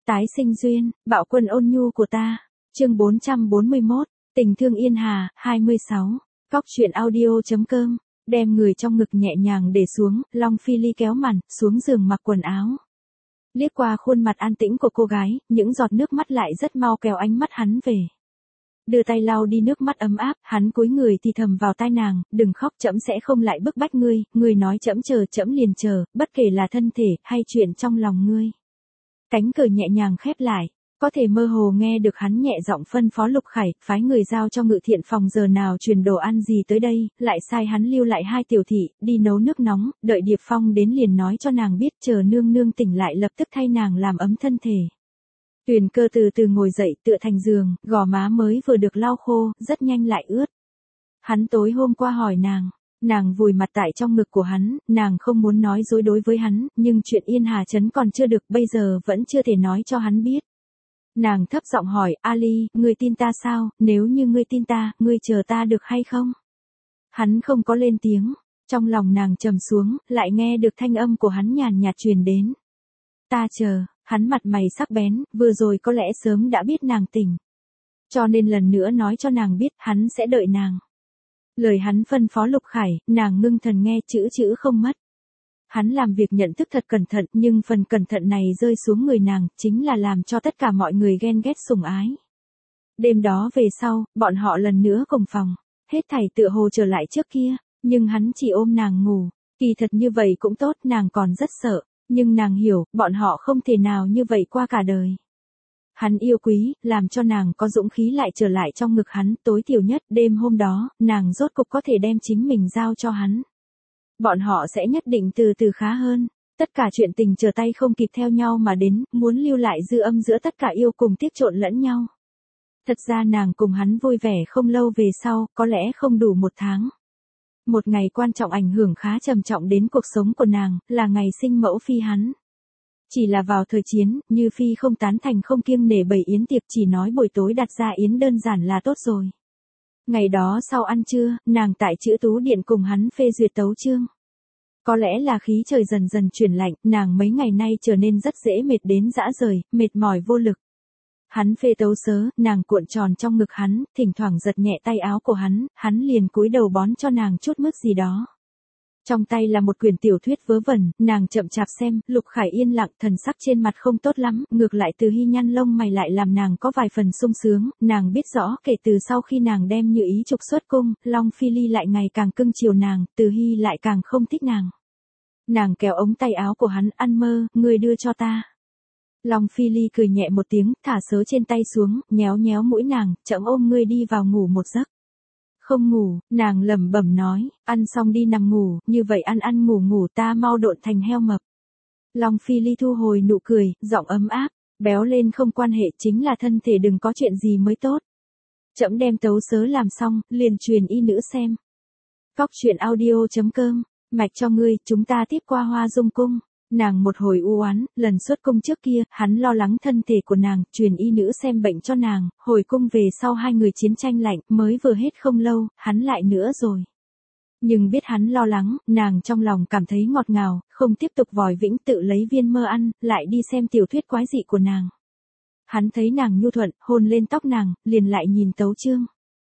Tái sinh duyên, bạo quân ôn nhu của ta. Chương 441, tình thương Yên Hà, 26. Cóc truyện audio.com. Đem người trong ngực nhẹ nhàng để xuống, Long Phi Ly kéo màn, xuống giường mặc quần áo. Liếc qua khuôn mặt an tĩnh của cô gái, những giọt nước mắt lại rất mau kéo ánh mắt hắn về. Đưa tay lau đi nước mắt ấm áp, hắn cúi người thì thầm vào tai nàng, đừng khóc, trẫm sẽ không lại bức bách ngươi, ngươi nói trẫm chờ, trẫm liền chờ, bất kể là thân thể hay chuyện trong lòng ngươi. Cánh cửa nhẹ nhàng khép lại, có thể mơ hồ nghe được hắn nhẹ giọng phân phó Lục Khải, phái người giao cho Ngự Thiện phòng giờ nào truyền đồ ăn gì tới đây, lại sai hắn lưu lại 2 tiểu thị, đi nấu nước nóng, đợi Điệp Phong đến liền nói cho nàng biết, chờ nương nương tỉnh lại lập tức thay nàng làm ấm thân thể. Tuyền Cơ từ từ ngồi dậy, tựa thành giường, gò má mới vừa được lau khô, rất nhanh lại ướt. Hắn tối hôm qua hỏi nàng vùi mặt tại trong ngực của hắn, nàng không muốn nói dối đối với hắn, nhưng chuyện Yên Hà Trấn còn chưa được, bây giờ vẫn chưa thể nói cho hắn biết. Nàng thấp giọng hỏi, Ali, ngươi tin ta sao, nếu như ngươi tin ta, ngươi chờ ta được hay không? Hắn không có lên tiếng, trong lòng nàng trầm xuống, lại nghe được thanh âm của hắn nhàn nhạt truyền đến. Ta chờ, hắn mặt mày sắc bén, vừa rồi có lẽ sớm đã biết nàng tỉnh. Cho nên lần nữa nói cho nàng biết, hắn sẽ đợi nàng. Lời hắn phân phó Lục Khải, nàng ngưng thần nghe chữ chữ không mất. Hắn làm việc nhận thức thật cẩn thận, nhưng phần cẩn thận này rơi xuống người nàng, chính là làm cho tất cả mọi người ghen ghét sủng ái. Đêm đó về sau, bọn họ lần nữa cùng phòng, hết thảy tựa hồ trở lại trước kia, nhưng hắn chỉ ôm nàng ngủ, kỳ thật như vậy cũng tốt, nàng còn rất sợ, nhưng nàng hiểu, bọn họ không thể nào như vậy qua cả đời. Hắn yêu quý, làm cho nàng có dũng khí lại trở lại trong ngực hắn, tối thiểu nhất, đêm hôm đó, nàng rốt cục có thể đem chính mình giao cho hắn. Bọn họ sẽ nhất định từ từ khá hơn. Tất cả chuyện tình trở tay không kịp theo nhau mà đến, muốn lưu lại dư âm giữa tất cả yêu cùng tiếc trộn lẫn nhau. Thật ra nàng cùng hắn vui vẻ không lâu về sau, có lẽ không đủ 1 tháng. Một ngày quan trọng ảnh hưởng khá trầm trọng đến cuộc sống của nàng, là ngày sinh mẫu phi hắn. Chỉ là vào thời chiến, Như Phi không tán thành không kiêng nể bày yến tiệc, chỉ nói buổi tối đặt ra yến đơn giản là tốt rồi. Ngày đó sau ăn trưa, nàng tại Chữ Tú Điện cùng hắn phê duyệt tấu chương. Có lẽ là khí trời dần dần chuyển lạnh, nàng mấy ngày nay trở nên rất dễ mệt đến rã rời, mệt mỏi vô lực. Hắn phê tấu sớ, nàng cuộn tròn trong ngực hắn, thỉnh thoảng giật nhẹ tay áo của hắn liền cúi đầu bón cho nàng chút mức gì đó. Trong tay là một quyển tiểu thuyết vớ vẩn, nàng chậm chạp xem, Lục Khải yên lặng, thần sắc trên mặt không tốt lắm, ngược lại Từ Hy nhăn lông mày lại làm nàng có vài phần sung sướng, nàng biết rõ kể từ sau khi nàng đem Như Ý trục xuất cung, Long Phi Ly lại ngày càng cưng chiều nàng, Từ Hy lại càng không thích nàng. Nàng kéo ống tay áo của hắn, ăn mơ, ngươi đưa cho ta. Long Phi Ly cười nhẹ một tiếng, thả sớ trên tay xuống, nhéo nhéo mũi nàng, chậm ôm ngươi đi vào ngủ một giấc. Không ngủ, nàng lẩm bẩm nói, ăn xong đi nằm ngủ, như vậy ăn ngủ ta mau độn thành heo mập. Long Phi Ly thu hồi nụ cười, giọng ấm áp, béo lên không quan hệ, chính là thân thể đừng có chuyện gì mới tốt. Trẫm đem tấu sớ làm xong, liền truyền y nữ xem. Cóc truyện audio.com, mạch cho ngươi, chúng ta tiếp qua Hoa Dung cung. Nàng một hồi u oán, lần xuất cung trước kia, hắn lo lắng thân thể của nàng, truyền y nữ xem bệnh cho nàng, hồi cung về sau 2 người chiến tranh lạnh, mới vừa hết không lâu, hắn lại nữa rồi. Nhưng biết hắn lo lắng, nàng trong lòng cảm thấy ngọt ngào, không tiếp tục vòi vĩnh tự lấy viên mơ ăn, lại đi xem tiểu thuyết quái dị của nàng. Hắn thấy nàng nhu thuận, hôn lên tóc nàng, liền lại nhìn tấu chương.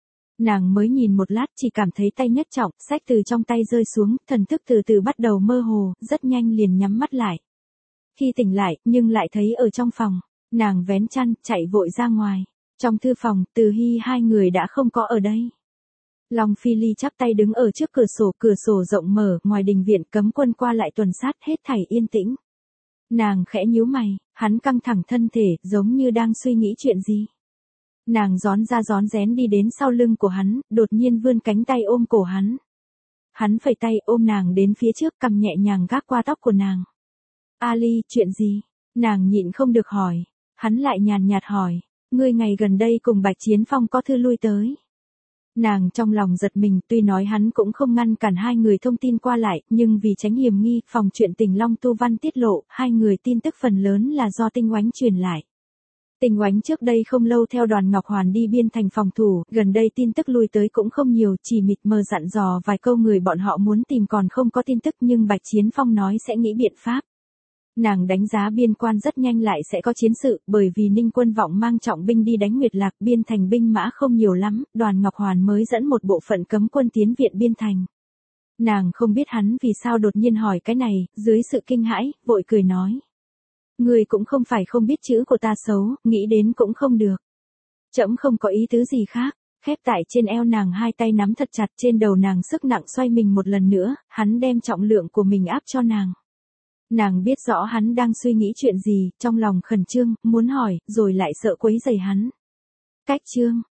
Nàng mới nhìn một lát chỉ cảm thấy tay nhất trọng, sách từ trong tay rơi xuống, thần thức từ từ bắt đầu mơ hồ, rất nhanh liền nhắm mắt lại. Khi tỉnh lại, nhưng lại thấy ở trong phòng, nàng vén chăn, chạy vội ra ngoài. Trong thư phòng, Từ Hy 2 người đã không có ở đây. Long Phi Ly chắp tay đứng ở trước cửa sổ rộng mở, ngoài đình viện cấm quân qua lại tuần sát, hết thảy yên tĩnh. Nàng khẽ nhíu mày, hắn căng thẳng thân thể, giống như đang suy nghĩ chuyện gì. Nàng rón ra rón rén đi đến sau lưng của hắn, đột nhiên vươn cánh tay ôm cổ hắn. Hắn phẩy tay ôm nàng đến phía trước, cầm nhẹ nhàng gác qua tóc của nàng. Ali, chuyện gì? Nàng nhịn không được hỏi. Hắn lại nhàn nhạt hỏi, ngươi ngày gần đây cùng Bạch Chiến Phong có thư lui tới. Nàng trong lòng giật mình, tuy nói hắn cũng không ngăn cản 2 người thông tin qua lại, nhưng vì tránh hiểm nghi, phòng chuyện tình Long Tu Văn tiết lộ, 2 người tin tức phần lớn là do Tinh Oánh truyền lại. Tinh Oánh trước đây không lâu theo đoàn Ngọc Hoàn đi biên thành phòng thủ, gần đây tin tức lui tới cũng không nhiều, chỉ mịt mờ dặn dò vài câu người bọn họ muốn tìm còn không có tin tức, nhưng Bạch Chiến Phong nói sẽ nghĩ biện pháp. Nàng đánh giá biên quan rất nhanh lại sẽ có chiến sự, bởi vì Ninh Quân Vọng mang trọng binh đi đánh Nguyệt Lạc, biên thành binh mã không nhiều lắm, Đoàn Ngọc Hoàn mới dẫn một bộ phận cấm quân tiến viện biên thành. Nàng không biết hắn vì sao đột nhiên hỏi cái này, dưới sự kinh hãi, vội cười nói. Người cũng không phải không biết chữ của ta xấu, nghĩ đến cũng không được. Trẫm không có ý tứ gì khác. Khép tại trên eo nàng hai tay nắm thật chặt, trên đầu nàng sức nặng xoay mình một lần nữa, hắn đem trọng lượng của mình áp cho nàng. Nàng biết rõ hắn đang suy nghĩ chuyện gì, trong lòng khẩn trương, muốn hỏi, rồi lại sợ quấy rầy hắn. Cách chương